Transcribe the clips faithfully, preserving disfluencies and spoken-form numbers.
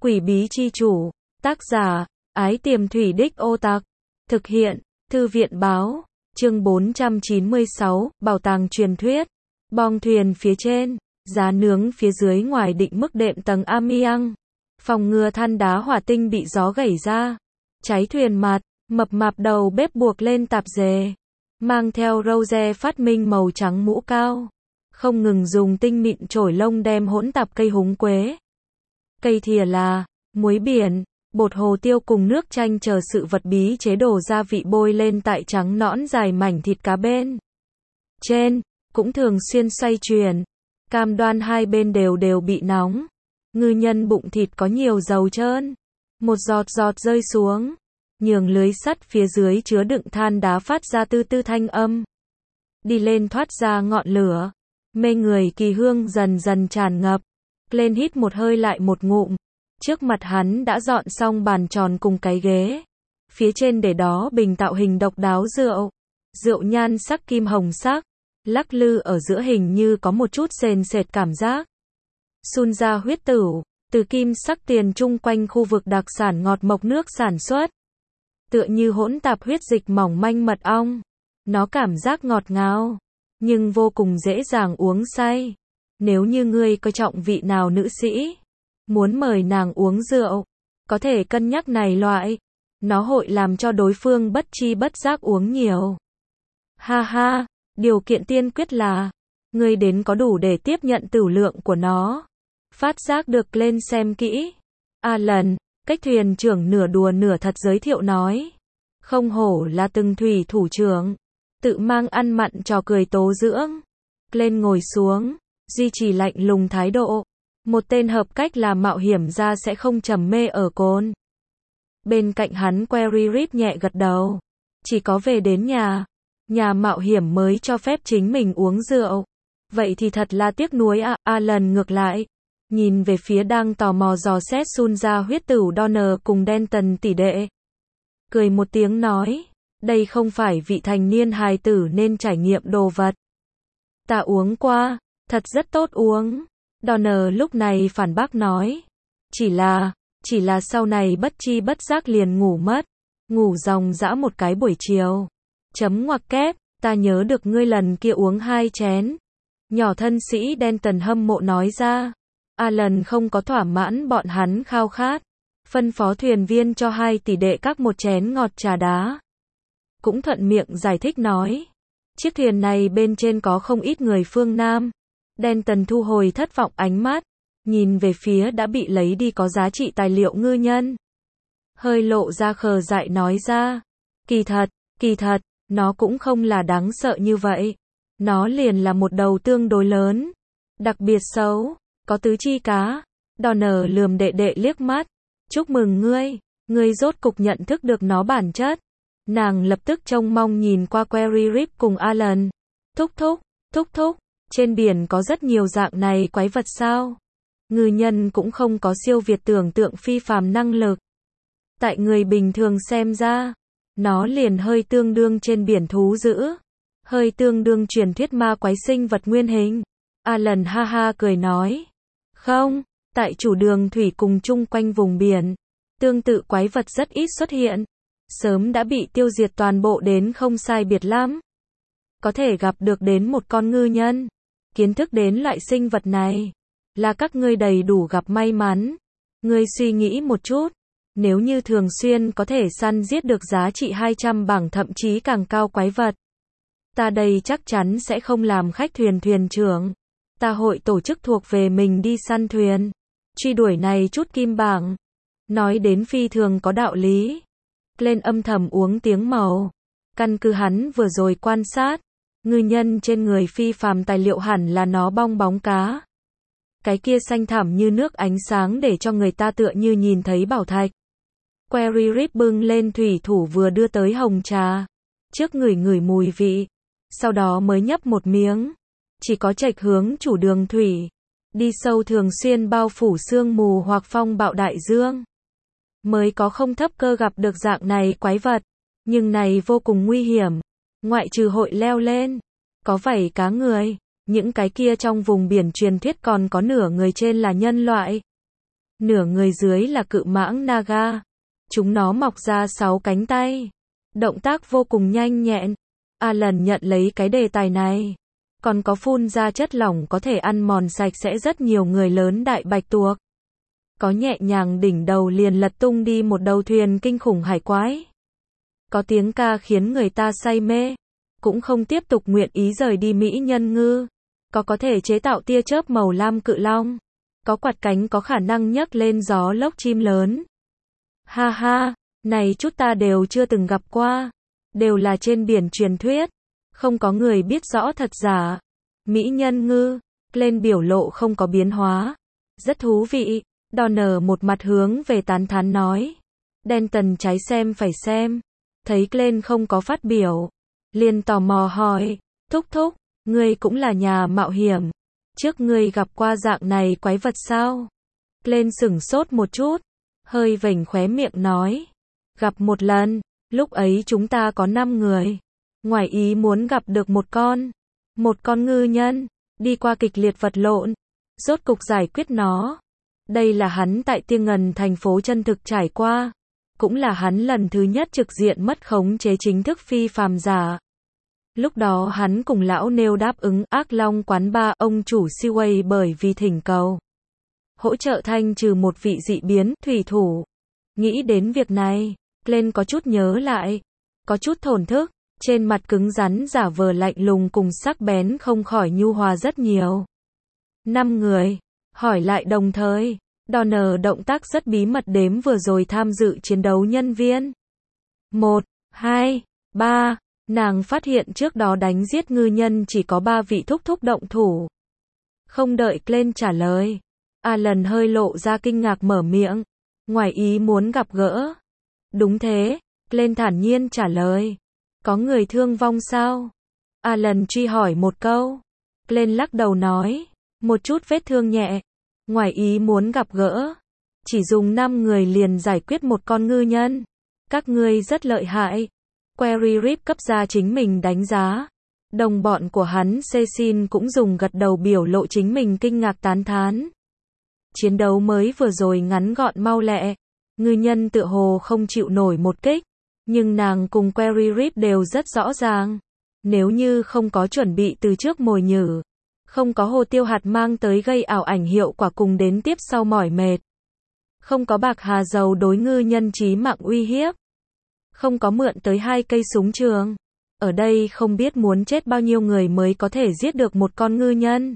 Quỷ bí chi chủ, tác giả, Ái Tiềm Thủy Đích Ô Tặc, thực hiện, Thư viện báo, chương bốn trăm chín mươi sáu, bảo tàng truyền thuyết, bong thuyền phía trên, giá nướng phía dưới ngoài định mức đệm tầng amiang, phòng ngừa than đá hỏa tinh bị gió gẩy ra, cháy thuyền mặt, mập mạp đầu bếp buộc lên tạp dề, mang theo râu ria phát minh màu trắng mũ cao, không ngừng dùng tinh mịn chổi lông đem hỗn tạp cây húng quế, cây thìa là, muối biển, bột hồ tiêu cùng nước chanh chờ sự vật bí chế đồ gia vị bôi lên tại trắng nõn dài mảnh thịt cá bên trên, cũng thường xuyên xoay chuyển, cam đoan hai bên đều đều bị nóng. Ngư nhân bụng thịt có nhiều dầu trơn, một giọt giọt rơi xuống, nhường lưới sắt phía dưới chứa đựng than đá phát ra tư tư thanh âm. Đi lên thoát ra ngọn lửa, mê người kỳ hương dần dần tràn ngập, lên hít một hơi lại một ngụm. Trước mặt hắn đã dọn xong bàn tròn cùng cái ghế. Phía trên để đó bình tạo hình độc đáo rượu. Rượu nhan sắc kim hồng sắc, lắc lư ở giữa hình như có một chút sền sệt cảm giác. Sun ra huyết tửu, từ kim sắc tiền chung quanh khu vực đặc sản ngọt mộc nước sản xuất. Tựa như hỗn tạp huyết dịch mỏng manh mật ong. Nó cảm giác ngọt ngào, nhưng vô cùng dễ dàng uống say. Nếu như ngươi coi trọng vị nào nữ sĩ, muốn mời nàng uống rượu, có thể cân nhắc này loại. Nó hội làm cho đối phương bất chi bất giác uống nhiều. Ha ha, điều kiện tiên quyết là, ngươi đến có đủ để tiếp nhận tửu lượng của nó. Phát giác được lên xem kỹ. Alan, cách thuyền trưởng nửa đùa nửa thật giới thiệu nói. Không hổ là từng thủy thủ trưởng. Tự mang ăn mặn trò cười tố dưỡng. Lên ngồi xuống, duy trì lạnh lùng thái độ. Một tên hợp cách là mạo hiểm ra sẽ không trầm mê ở cồn. Bên cạnh hắn Query Rip nhẹ gật đầu. Chỉ có về đến nhà, nhà mạo hiểm mới cho phép chính mình uống rượu. Vậy thì thật là tiếc nuối à. Alan ngược lại, nhìn về phía đang tò mò dò xét Sun ra huyết tửu Donner cùng Denton tỷ đệ. Cười một tiếng nói, đây không phải vị thành niên hài tử nên trải nghiệm đồ vật. Ta uống qua, thật rất tốt uống. Donner lúc này phản bác nói. Chỉ là, chỉ là sau này bất chi bất giác liền ngủ mất. Ngủ ròng rã một cái buổi chiều. Chấm ngoặc kép, ta nhớ được ngươi lần kia uống hai chén. Nhỏ thân sĩ Denton hâm mộ nói ra. Alan không có thỏa mãn bọn hắn khao khát. Phân phó thuyền viên cho hai tỷ đệ các một chén ngọt trà đá. Cũng thuận miệng giải thích nói. Chiếc thuyền này bên trên có không ít người phương Nam. Denton thu hồi thất vọng ánh mắt, nhìn về phía đã bị lấy đi có giá trị tài liệu ngư nhân. Hơi lộ ra khờ dại nói ra. Kỳ thật, kỳ thật, nó cũng không là đáng sợ như vậy. Nó liền là một đầu tương đối lớn. Đặc biệt xấu, có tứ chi cá. Donner lườm đệ đệ liếc mắt. Chúc mừng ngươi, ngươi rốt cục nhận thức được nó bản chất. Nàng lập tức trông mong nhìn qua Query Rip cùng Alan. Thúc thúc, thúc thúc. Trên biển có rất nhiều dạng này quái vật sao? Ngư nhân cũng không có siêu việt tưởng tượng phi phàm năng lực. Tại người bình thường xem ra, nó liền hơi tương đương trên biển thú dữ, hơi tương đương truyền thuyết ma quái sinh vật nguyên hình. Alan ha ha cười nói. Không, tại chủ đường thủy cùng chung quanh vùng biển, tương tự quái vật rất ít xuất hiện. Sớm đã bị tiêu diệt toàn bộ đến không sai biệt lắm. Có thể gặp được đến một con ngư nhân, kiến thức đến loại sinh vật này, là các ngươi đầy đủ gặp may mắn. Ngươi suy nghĩ một chút, nếu như thường xuyên có thể săn giết được giá trị hai trăm bảng thậm chí càng cao quái vật, ta đây chắc chắn sẽ không làm khách thuyền thuyền trưởng. Ta hội tổ chức thuộc về mình đi săn thuyền, truy đuổi này chút kim bảng. Nói đến phi thường có đạo lý. Lên âm thầm uống tiếng màu. Căn cứ hắn vừa rồi quan sát, ngư nhân trên người phi phàm tài liệu hẳn là nó bong bóng cá. Cái kia xanh thẳm như nước ánh sáng để cho người ta tựa như nhìn thấy bảo thạch. Query Rip bưng lên thủy thủ vừa đưa tới hồng trà. Trước ngửi ngửi mùi vị, sau đó mới nhấp một miếng. Chỉ có trạch hướng chủ đường thủy, đi sâu thường xuyên bao phủ sương mù hoặc phong bạo đại dương, mới có không thấp cơ gặp được dạng này quái vật. Nhưng này vô cùng nguy hiểm. Ngoại trừ hội leo lên, có vảy cá người, những cái kia trong vùng biển truyền thuyết còn có nửa người trên là nhân loại. nửa người dưới là cự mãng Naga. Chúng nó mọc ra sáu cánh tay. Động tác vô cùng nhanh nhẹn. Alan nhận lấy cái đề tài này. Còn có phun ra chất lỏng có thể ăn mòn sạch sẽ rất nhiều người lớn đại bạch tuộc. Có nhẹ nhàng đỉnh đầu liền lật tung đi một đầu thuyền kinh khủng hải quái. Có tiếng ca khiến người ta say mê. Cũng không tiếp tục nguyện ý rời đi mỹ nhân ngư. Có có thể chế tạo tia chớp màu lam cự long. Có quạt cánh có khả năng nhấc lên gió lốc chim lớn. Ha ha, này chút ta đều chưa từng gặp qua. Đều là trên biển truyền thuyết. Không có người biết rõ thật giả. Mỹ nhân ngư, lên biểu lộ không có biến hóa. Rất thú vị. Donner một mặt hướng về tán thán nói. Denton trái xem phải xem. Thấy Glenn không có phát biểu. Liền tò mò hỏi. Thúc thúc, ngươi cũng là nhà mạo hiểm. Trước ngươi gặp qua dạng này quái vật sao? Glenn sửng sốt một chút. Hơi vểnh khóe miệng nói. Gặp một lần. Lúc ấy chúng ta có năm người. Ngoài ý muốn gặp được một con. Một con ngư nhân. Đi qua kịch liệt vật lộn. Rốt cục giải quyết nó. Đây là hắn tại Tiên Ngần thành phố chân thực trải qua. Cũng là hắn lần thứ nhất trực diện mất khống chế chính thức phi phàm giả. Lúc đó hắn cùng lão nêu đáp ứng Ác Long quán ba ông chủ Seaway bởi vì thỉnh cầu. Hỗ trợ thanh trừ một vị dị biến, thủy thủ. Nghĩ đến việc này, Glenn có chút nhớ lại. Có chút thổn thức, trên mặt cứng rắn giả vờ lạnh lùng cùng sắc bén không khỏi nhu hòa rất nhiều. Năm người, hỏi lại đồng thời. Donner động tác rất bí mật đếm vừa rồi tham dự chiến đấu nhân viên. Một, hai, ba. Nàng phát hiện trước đó đánh giết ngư nhân chỉ có ba vị thúc thúc động thủ. Không đợi Glenn trả lời. Alan hơi lộ ra kinh ngạc mở miệng. Ngoài ý muốn gặp gỡ. Đúng thế. Glenn thản nhiên trả lời. Có người thương vong sao? Alan truy hỏi một câu. Glenn lắc đầu nói. Một chút vết thương nhẹ. Ngoài ý muốn gặp gỡ. Chỉ dùng năm người liền giải quyết một con ngư nhân. Các ngươi rất lợi hại. Query Rip cấp ra chính mình đánh giá. Đồng bọn của hắn Cecil cũng dùng gật đầu biểu lộ chính mình kinh ngạc tán thán. Chiến đấu mới vừa rồi ngắn gọn mau lẹ. Ngư nhân tựa hồ không chịu nổi một kích. Nhưng nàng cùng Query Rip đều rất rõ ràng. Nếu như không có chuẩn bị từ trước mồi nhử. Không có hồ tiêu hạt mang tới gây ảo ảnh hiệu quả cùng đến tiếp sau mỏi mệt. Không có bạc hà dầu đối ngư nhân chí mạng uy hiếp. Không có mượn tới hai cây súng trường. Ở đây không biết muốn chết bao nhiêu người mới có thể giết được một con ngư nhân.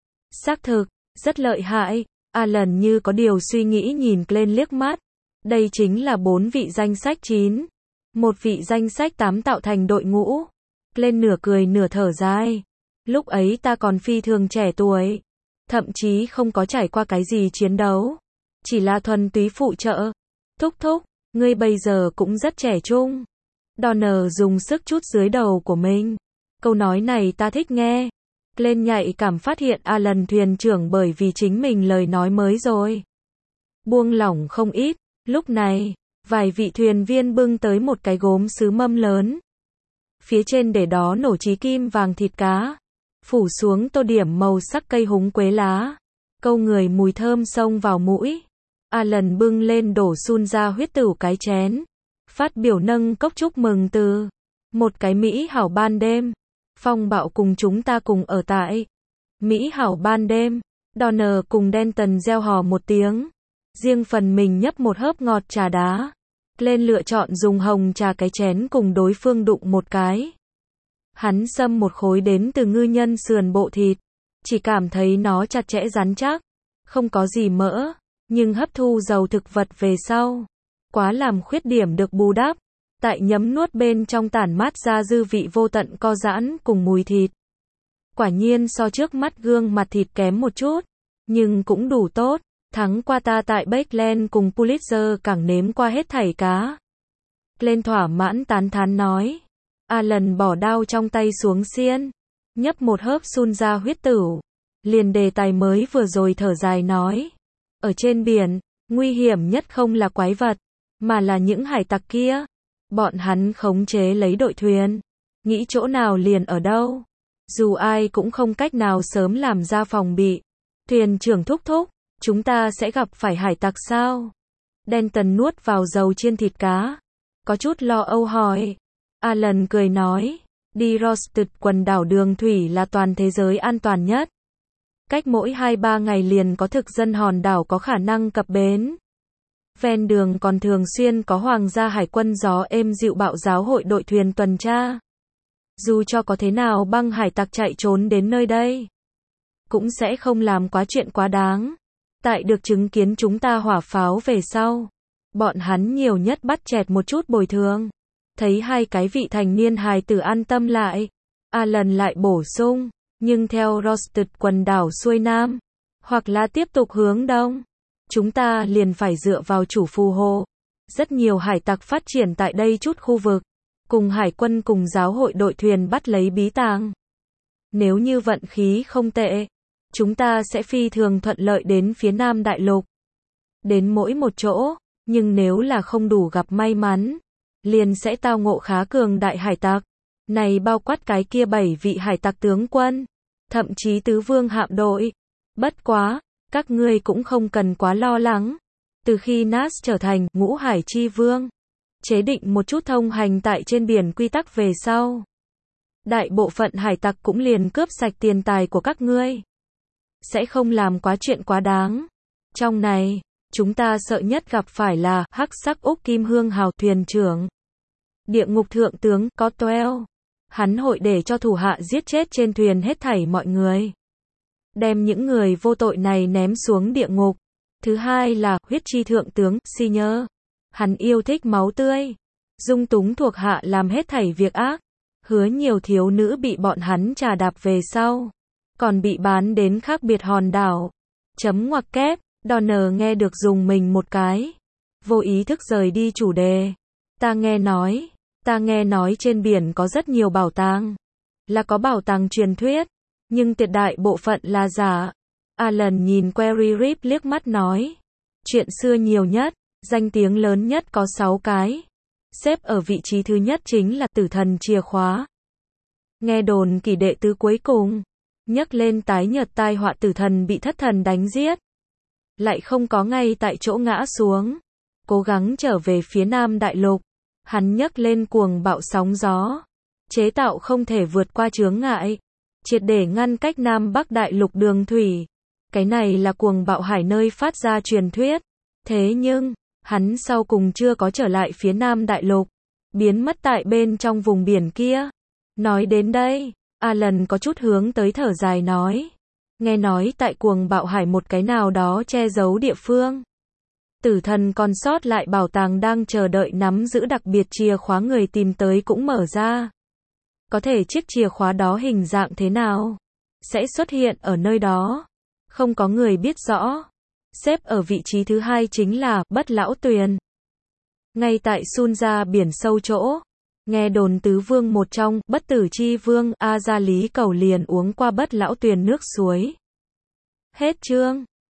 Xác thực, rất lợi hại. Alan như có điều suy nghĩ nhìn Glenn liếc mắt. Đây chính là bốn vị danh sách chín. Một vị danh sách tám tạo thành đội ngũ. Glenn nửa cười nửa thở dài. Lúc ấy ta còn phi thường trẻ tuổi. Thậm chí không có trải qua cái gì chiến đấu. Chỉ là thuần túy phụ trợ. Thúc thúc, ngươi bây giờ cũng rất trẻ trung. Donner dùng sức chút dưới đầu của mình. Câu nói này ta thích nghe. Glenn nhạy cảm phát hiện Alan thuyền trưởng bởi vì chính mình lời nói mới rồi. Buông lỏng không ít. Lúc này, vài vị thuyền viên bưng tới một cái gốm sứ mâm lớn. Phía trên để đó nổ chí kim vàng thịt cá. Phủ xuống tô điểm màu sắc cây húng quế lá. Câu người mùi thơm xông vào mũi. Alan bưng lên đổ sun ra huyết tửu cái chén. Phát biểu nâng cốc chúc mừng từ. Một cái Mỹ hảo ban đêm. Phong bạo cùng chúng ta cùng ở tại. Mỹ hảo ban đêm. Donner cùng Denton reo hò một tiếng. Riêng phần mình nhấp một hớp ngọt trà đá. Glenn lựa chọn dùng hồng trà cái chén cùng đối phương đụng một cái. Hắn xâm một khối đến từ ngư nhân sườn bộ thịt. Chỉ cảm thấy nó chặt chẽ rắn chắc. Không có gì mỡ. Nhưng hấp thu dầu thực vật về sau. Quá làm khuyết điểm được bù đắp. Tại nhấm nuốt bên trong tản mát ra dư vị vô tận co giãn cùng mùi thịt. Quả nhiên so trước mắt gương mặt thịt kém một chút. Nhưng cũng đủ tốt. Thắng qua ta tại Bakeland cùng Pulitzer càng nếm qua hết thảy cá. Glenn thỏa mãn tán thán nói. Alan bỏ đao trong tay xuống xiên. Nhấp một hớp sun ra huyết tửu. Liền đề tài mới vừa rồi thở dài nói. Ở trên biển, nguy hiểm nhất không là quái vật, mà là những hải tặc kia. Bọn hắn khống chế lấy đội thuyền. Nghĩ chỗ nào liền ở đâu. Dù ai cũng không cách nào sớm làm ra phòng bị. Thuyền trưởng thúc thúc, Chúng ta sẽ gặp phải hải tặc sao? Denton nuốt vào dầu chiên thịt cá. Có chút lo âu hỏi. Alan cười nói. Đi Rosted, quần đảo đường thủy là toàn thế giới an toàn nhất. Cách mỗi hai ba ngày liền có thực dân hòn đảo có khả năng cập bến. Ven đường còn thường xuyên có hoàng gia hải quân gió êm dịu bạo giáo hội đội thuyền tuần tra. Dù cho có thế nào băng hải tặc chạy trốn đến nơi đây, cũng sẽ không làm quá chuyện quá đáng. Tại được chứng kiến chúng ta hỏa pháo về sau, bọn hắn nhiều nhất bắt chẹt một chút bồi thường. Thấy hai cái vị thành niên hài tử an tâm lại, Alan lại bổ sung, nhưng theo Rosted, quần đảo xuôi nam, hoặc là tiếp tục hướng đông, chúng ta liền phải dựa vào chủ phù hộ. Rất nhiều hải tặc phát triển tại đây chút khu vực, cùng hải quân cùng giáo hội đội thuyền bắt lấy bí tàng. Nếu như vận khí không tệ, chúng ta sẽ phi thường thuận lợi đến phía nam đại lục. Đến mỗi một chỗ, nhưng nếu là không đủ gặp may mắn, liền sẽ tao ngộ khá cường đại hải tặc. Này bao quát cái kia bảy vị hải tặc tướng quân, thậm chí tứ vương hạm đội. Bất quá, các ngươi cũng không cần quá lo lắng. Từ khi Nas trở thành ngũ hải chi vương, chế định một chút thông hành tại trên biển quy tắc về sau, đại bộ phận hải tặc cũng liền cướp sạch tiền tài của các ngươi. Sẽ không làm quá chuyện quá đáng. Trong này, chúng ta sợ nhất gặp phải là hắc sắc Úc Kim Hương Hào thuyền trưởng. Địa ngục thượng tướng Cotwell. Hắn hội để cho thủ hạ giết chết trên thuyền hết thảy mọi người, đem những người vô tội này ném xuống địa ngục. Thứ hai là huyết chi thượng tướng Senior. Hắn yêu thích máu tươi, dung túng thuộc hạ làm hết thảy việc ác, hứa nhiều thiếu nữ bị bọn hắn trà đạp về sau, còn bị bán đến khác biệt hòn đảo. Chấm ngoặc kép. Donner nghe được dùng mình một cái, vô ý thức rời đi chủ đề. Ta nghe nói, ta nghe nói trên biển có rất nhiều bảo tàng, là có bảo tàng truyền thuyết, nhưng tuyệt đại bộ phận là giả. Alan nhìn Query Rip liếc mắt nói, chuyện xưa nhiều nhất, danh tiếng lớn nhất có sáu cái. Xếp ở vị trí thứ nhất chính là tử thần chìa khóa. Nghe đồn kỳ đệ tứ cuối cùng, nhắc lên tái nhợt tai họa tử thần bị thất thần đánh giết, lại không có ngay tại chỗ ngã xuống, cố gắng trở về phía nam đại lục. Hắn nhấc lên cuồng bạo sóng gió, chế tạo không thể vượt qua chướng ngại, triệt để ngăn cách nam bắc đại lục đường thủy. Cái này là cuồng bạo hải nơi phát ra truyền thuyết. Thế nhưng, hắn sau cùng chưa có trở lại phía nam đại lục, biến mất tại bên trong vùng biển kia. Nói đến đây, Alan có chút hướng tới thở dài nói, nghe nói tại cuồng bạo hải một cái nào đó che giấu địa phương, tử thần còn sót lại bảo tàng đang chờ đợi nắm giữ đặc biệt chìa khóa người tìm tới cũng mở ra. Có thể chiếc chìa khóa đó hình dạng thế nào, sẽ xuất hiện ở nơi đó, không có người biết rõ. Xếp ở vị trí thứ hai chính là Bất Lão Tuyền. Ngay tại Sunja biển sâu chỗ, nghe đồn tứ vương một trong, Bất Tử Chi Vương A Gia Lý Cầu liền uống qua Bất Lão Tuyền nước suối. Hết chương.